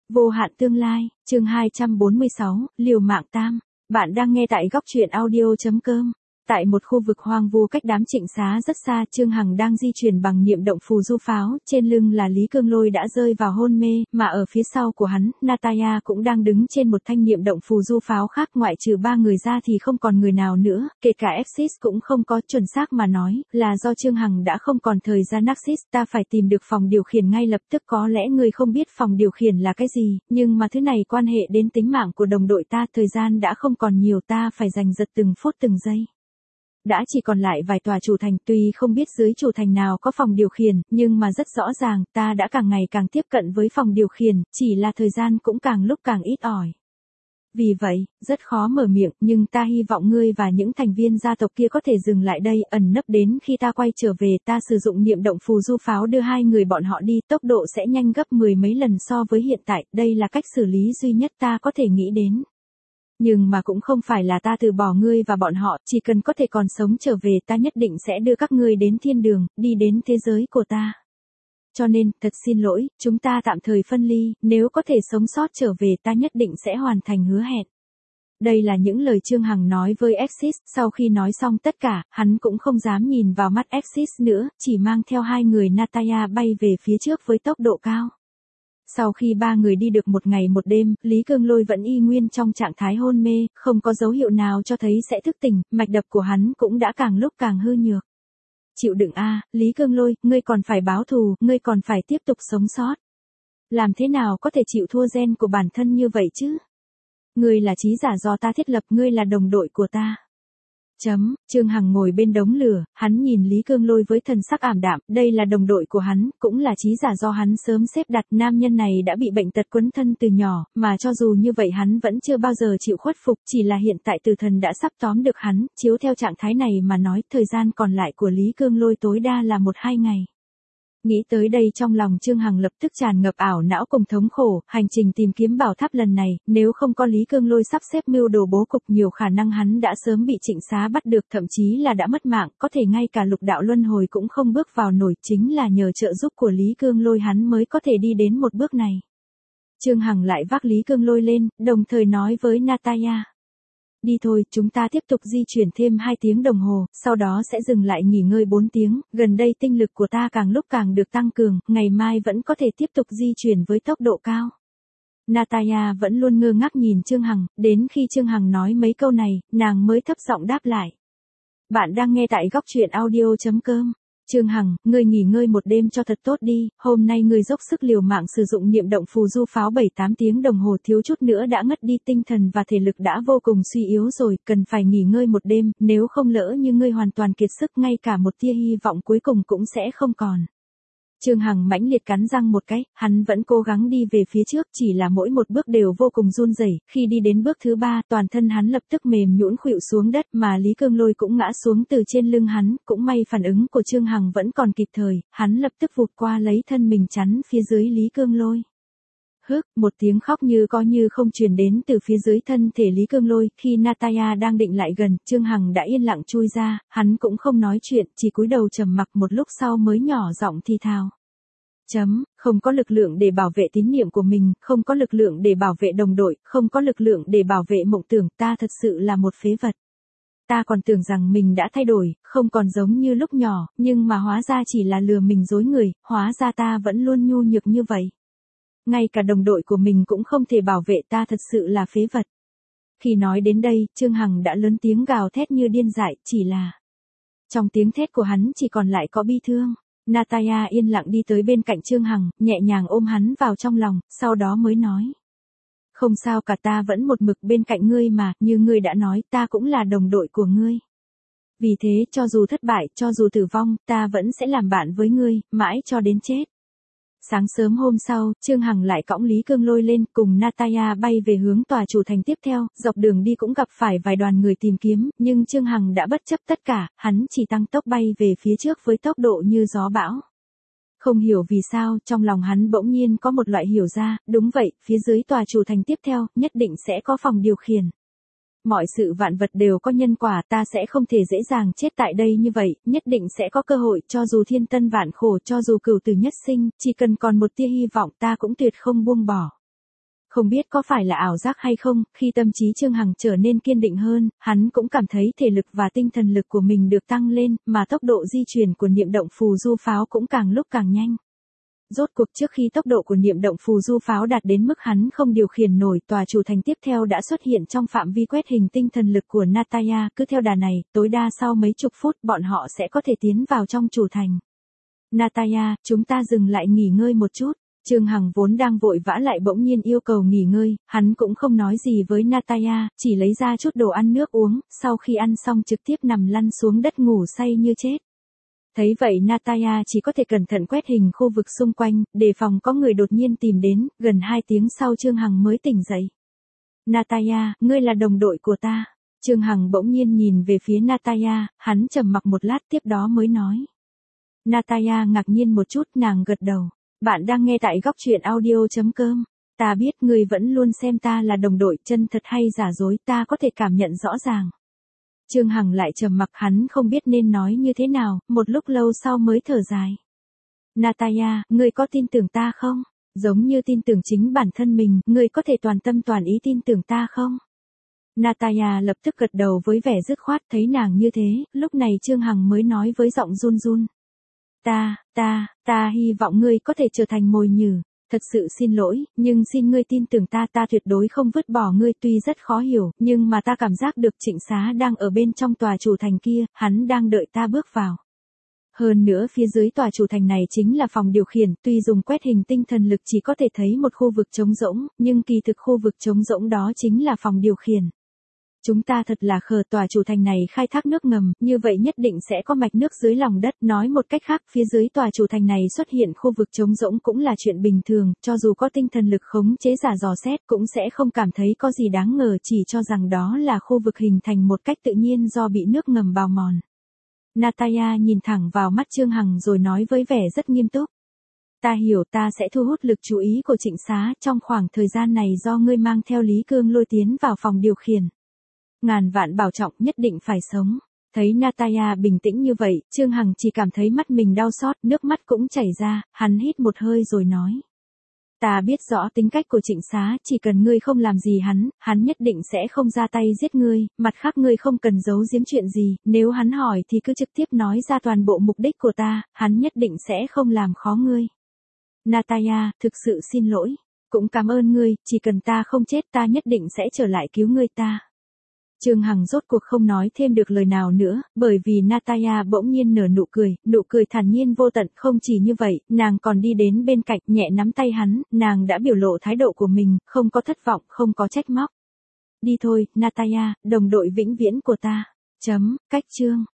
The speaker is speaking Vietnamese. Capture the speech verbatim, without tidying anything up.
Vô hạn tương lai, chương hai trăm bốn mươi sáu, liều mạng tam. Bạn đang nghe tại góc truyện audio.com. Tại một khu vực hoang vu cách đám Trịnh Xá rất xa, Trương Hằng đang di chuyển bằng niệm động phù du pháo, trên lưng là Lý Cương Lôi đã rơi vào hôn mê, mà ở phía sau của hắn, Natalia cũng đang đứng trên một thanh niệm động phù du pháo khác, ngoại trừ ba người ra thì không còn người nào nữa, kể cả Axis cũng không có. Chuẩn xác mà nói, là do Trương Hằng đã không còn thời gian. Axis, ta phải tìm được phòng điều khiển ngay lập tức. Có lẽ người không biết phòng điều khiển là cái gì, nhưng mà thứ này quan hệ đến tính mạng của đồng đội ta, thời gian đã không còn nhiều, ta phải giành giật từng phút từng giây. Đã chỉ còn lại vài tòa chủ thành, tuy không biết dưới chủ thành nào có phòng điều khiển, nhưng mà rất rõ ràng, ta đã càng ngày càng tiếp cận với phòng điều khiển, chỉ là thời gian cũng càng lúc càng ít ỏi. Vì vậy, rất khó mở miệng, nhưng ta hy vọng ngươi và những thành viên gia tộc kia có thể dừng lại đây, ẩn nấp đến khi ta quay trở về. Ta sử dụng niệm động phù du pháo đưa hai người bọn họ đi, tốc độ sẽ nhanh gấp mười mấy lần so với hiện tại, đây là cách xử lý duy nhất ta có thể nghĩ đến. Nhưng mà cũng không phải là ta từ bỏ ngươi và bọn họ, chỉ cần có thể còn sống trở về, ta nhất định sẽ đưa các ngươi đến thiên đường, đi đến thế giới của ta. Cho nên, thật xin lỗi, chúng ta tạm thời phân ly, nếu có thể sống sót trở về ta nhất định sẽ hoàn thành hứa hẹn. Đây là những lời Trương Hằng nói với Axis, sau khi nói xong tất cả, hắn cũng không dám nhìn vào mắt Axis nữa, chỉ mang theo hai người Natalia bay về phía trước với tốc độ cao. Sau khi ba người đi được một ngày một đêm, Lý Cương Lôi vẫn y nguyên trong trạng thái hôn mê, không có dấu hiệu nào cho thấy sẽ thức tỉnh, mạch đập của hắn cũng đã càng lúc càng hư nhược. Chịu đựng a, Lý Cương Lôi, ngươi còn phải báo thù, ngươi còn phải tiếp tục sống sót. Làm thế nào có thể chịu thua gen của bản thân như vậy chứ? Ngươi là trí giả do ta thiết lập, ngươi là đồng đội của ta. Chấm, Trương Hằng ngồi bên đống lửa, hắn nhìn Lý Cương Lôi với thần sắc ảm đạm, đây là đồng đội của hắn, cũng là trí giả do hắn sớm xếp đặt. Nam nhân này đã bị bệnh tật quấn thân từ nhỏ, mà cho dù như vậy hắn vẫn chưa bao giờ chịu khuất phục, chỉ là hiện tại tử thần đã sắp tóm được hắn, chiếu theo trạng thái này mà nói, thời gian còn lại của Lý Cương Lôi tối đa là một hai ngày. Nghĩ tới đây trong lòng Trương Hằng lập tức tràn ngập ảo não cùng thống khổ, hành trình tìm kiếm bảo tháp lần này, nếu không có Lý Cương Lôi sắp xếp mưu đồ bố cục, nhiều khả năng hắn đã sớm bị Trịnh Xá bắt được, thậm chí là đã mất mạng, có thể ngay cả lục đạo luân hồi cũng không bước vào nổi, chính là nhờ trợ giúp của Lý Cương Lôi hắn mới có thể đi đến một bước này. Trương Hằng lại vác Lý Cương Lôi lên, đồng thời nói với Natalia. Đi thôi, chúng ta tiếp tục di chuyển thêm hai tiếng đồng hồ, sau đó sẽ dừng lại nghỉ ngơi bốn tiếng, gần đây tinh lực của ta càng lúc càng được tăng cường, ngày mai vẫn có thể tiếp tục di chuyển với tốc độ cao. Natalia vẫn luôn ngơ ngác nhìn Trương Hằng, đến khi Trương Hằng nói mấy câu này, nàng mới thấp giọng đáp lại. Bạn đang nghe tại góc truyện audio.com. Trương Hằng, ngươi nghỉ ngơi một đêm cho thật tốt đi, hôm nay ngươi dốc sức liều mạng sử dụng niệm động phù du pháo bảy tám tiếng đồng hồ, thiếu chút nữa đã ngất đi, tinh thần và thể lực đã vô cùng suy yếu rồi, cần phải nghỉ ngơi một đêm, nếu không lỡ như ngươi hoàn toàn kiệt sức, ngay cả một tia hy vọng cuối cùng cũng sẽ không còn. Trương Hằng mãnh liệt cắn răng một cái, hắn vẫn cố gắng đi về phía trước, chỉ là mỗi một bước đều vô cùng run rẩy. Khi đi đến bước thứ ba, toàn thân hắn lập tức mềm nhũn khuỵu xuống đất, mà Lý Cương Lôi cũng ngã xuống từ trên lưng hắn, cũng may phản ứng của Trương Hằng vẫn còn kịp thời, hắn lập tức vụt qua lấy thân mình chắn phía dưới Lý Cương Lôi. Hức, một tiếng khóc như có như không truyền đến từ phía dưới thân thể Lý Cương Lôi, khi Natalia đang định lại gần, Trương Hằng đã yên lặng chui ra, hắn cũng không nói chuyện, chỉ cúi đầu trầm mặc một lúc sau mới nhỏ giọng thì thào. Chấm, không có lực lượng để bảo vệ tín niệm của mình, không có lực lượng để bảo vệ đồng đội, không có lực lượng để bảo vệ mộng tưởng, ta thật sự là một phế vật. Ta còn tưởng rằng mình đã thay đổi, không còn giống như lúc nhỏ, nhưng mà hóa ra chỉ là lừa mình dối người, hóa ra ta vẫn luôn nhu nhược như vậy. Ngay cả đồng đội của mình cũng không thể bảo vệ, ta thật sự là phế vật. Khi nói đến đây, Trương Hằng đã lớn tiếng gào thét như điên dại, chỉ là trong tiếng thét của hắn chỉ còn lại có bi thương. Natalia yên lặng đi tới bên cạnh Trương Hằng, nhẹ nhàng ôm hắn vào trong lòng, sau đó mới nói. Không sao cả, ta vẫn một mực bên cạnh ngươi mà, như ngươi đã nói, ta cũng là đồng đội của ngươi. Vì thế, cho dù thất bại, cho dù tử vong, ta vẫn sẽ làm bạn với ngươi, mãi cho đến chết. Sáng sớm hôm sau, Trương Hằng lại cõng Lý Cương Lôi lên, cùng Natalia bay về hướng tòa chủ thành tiếp theo, dọc đường đi cũng gặp phải vài đoàn người tìm kiếm, nhưng Trương Hằng đã bất chấp tất cả, hắn chỉ tăng tốc bay về phía trước với tốc độ như gió bão. Không hiểu vì sao, trong lòng hắn bỗng nhiên có một loại hiểu ra, đúng vậy, phía dưới tòa chủ thành tiếp theo, nhất định sẽ có phòng điều khiển. Mọi sự vạn vật đều có nhân quả, ta sẽ không thể dễ dàng chết tại đây như vậy, nhất định sẽ có cơ hội, cho dù thiên tân vạn khổ, cho dù cửu tử nhất sinh, chỉ cần còn một tia hy vọng ta cũng tuyệt không buông bỏ. Không biết có phải là ảo giác hay không, khi tâm trí Trương Hằng trở nên kiên định hơn, hắn cũng cảm thấy thể lực và tinh thần lực của mình được tăng lên, mà tốc độ di chuyển của niệm động phù du pháo cũng càng lúc càng nhanh. Rốt cuộc trước khi tốc độ của niệm động phù du pháo đạt đến mức hắn không điều khiển nổi, tòa chủ thành tiếp theo đã xuất hiện trong phạm vi quét hình tinh thần lực của Natalia, cứ theo đà này, tối đa sau mấy chục phút bọn họ sẽ có thể tiến vào trong chủ thành. Natalia, chúng ta dừng lại nghỉ ngơi một chút. Trương Hằng vốn đang vội vã lại bỗng nhiên yêu cầu nghỉ ngơi, hắn cũng không nói gì với Natalia, chỉ lấy ra chút đồ ăn nước uống, sau khi ăn xong trực tiếp nằm lăn xuống đất ngủ say như chết. Thấy vậy Natalia chỉ có thể cẩn thận quét hình khu vực xung quanh, đề phòng có người đột nhiên tìm đến, gần hai tiếng sau Trương Hằng mới tỉnh dậy. Natalia, ngươi là đồng đội của ta. Trương Hằng bỗng nhiên nhìn về phía Natalia, hắn trầm mặc một lát tiếp đó mới nói. Natalia ngạc nhiên một chút, nàng gật đầu. Bạn đang nghe tại góc truyện audio chấm com. Ta biết ngươi vẫn luôn xem ta là đồng đội, chân thật hay giả dối ta có thể cảm nhận rõ ràng. Trương Hằng lại trầm mặc, hắn không biết nên nói như thế nào, một lúc lâu sau mới thở dài. Natalia, ngươi có tin tưởng ta không? Giống như tin tưởng chính bản thân mình, ngươi có thể toàn tâm toàn ý tin tưởng ta không? Natalia lập tức gật đầu với vẻ dứt khoát, thấy nàng như thế, lúc này Trương Hằng mới nói với giọng run run. Ta, ta, ta hy vọng ngươi có thể trở thành mồi nhử. Thật sự xin lỗi, nhưng xin ngươi tin tưởng ta, ta tuyệt đối không vứt bỏ ngươi, tuy rất khó hiểu, nhưng mà ta cảm giác được Trịnh Xá đang ở bên trong tòa chủ thành kia, hắn đang đợi ta bước vào. Hơn nữa phía dưới tòa chủ thành này chính là phòng điều khiển, tuy dùng quét hình tinh thần lực chỉ có thể thấy một khu vực trống rỗng, nhưng kỳ thực khu vực trống rỗng đó chính là phòng điều khiển. Chúng ta thật là khờ, tòa chủ thành này khai thác nước ngầm, như vậy nhất định sẽ có mạch nước dưới lòng đất, nói một cách khác, phía dưới tòa chủ thành này xuất hiện khu vực trống rỗng cũng là chuyện bình thường, cho dù có tinh thần lực khống chế giả dò xét cũng sẽ không cảm thấy có gì đáng ngờ, chỉ cho rằng đó là khu vực hình thành một cách tự nhiên do bị nước ngầm bào mòn. Natalia nhìn thẳng vào mắt Trương Hằng rồi nói với vẻ rất nghiêm túc. Ta hiểu, ta sẽ thu hút lực chú ý của Trịnh Xá, trong khoảng thời gian này do ngươi mang theo Lý Cương Lôi tiến vào phòng điều khiển. Ngàn vạn bảo trọng, nhất định phải sống. Thấy Natalia bình tĩnh như vậy, Trương Hằng chỉ cảm thấy mắt mình đau xót, nước mắt cũng chảy ra, hắn hít một hơi rồi nói. Ta biết rõ tính cách của Trịnh Xá, chỉ cần ngươi không làm gì hắn, hắn nhất định sẽ không ra tay giết ngươi, mặt khác ngươi không cần giấu giếm chuyện gì, nếu hắn hỏi thì cứ trực tiếp nói ra toàn bộ mục đích của ta, hắn nhất định sẽ không làm khó ngươi. Natalia, thực sự xin lỗi, cũng cảm ơn ngươi, chỉ cần ta không chết ta nhất định sẽ trở lại cứu ngươi ta. Trương Hằng rốt cuộc không nói thêm được lời nào nữa, bởi vì Natalia bỗng nhiên nở nụ cười, nụ cười thản nhiên vô tận, không chỉ như vậy, nàng còn đi đến bên cạnh, nhẹ nắm tay hắn, nàng đã biểu lộ thái độ của mình, không có thất vọng, không có trách móc. Đi thôi, Natalia, đồng đội vĩnh viễn của ta. Chấm, cách chương.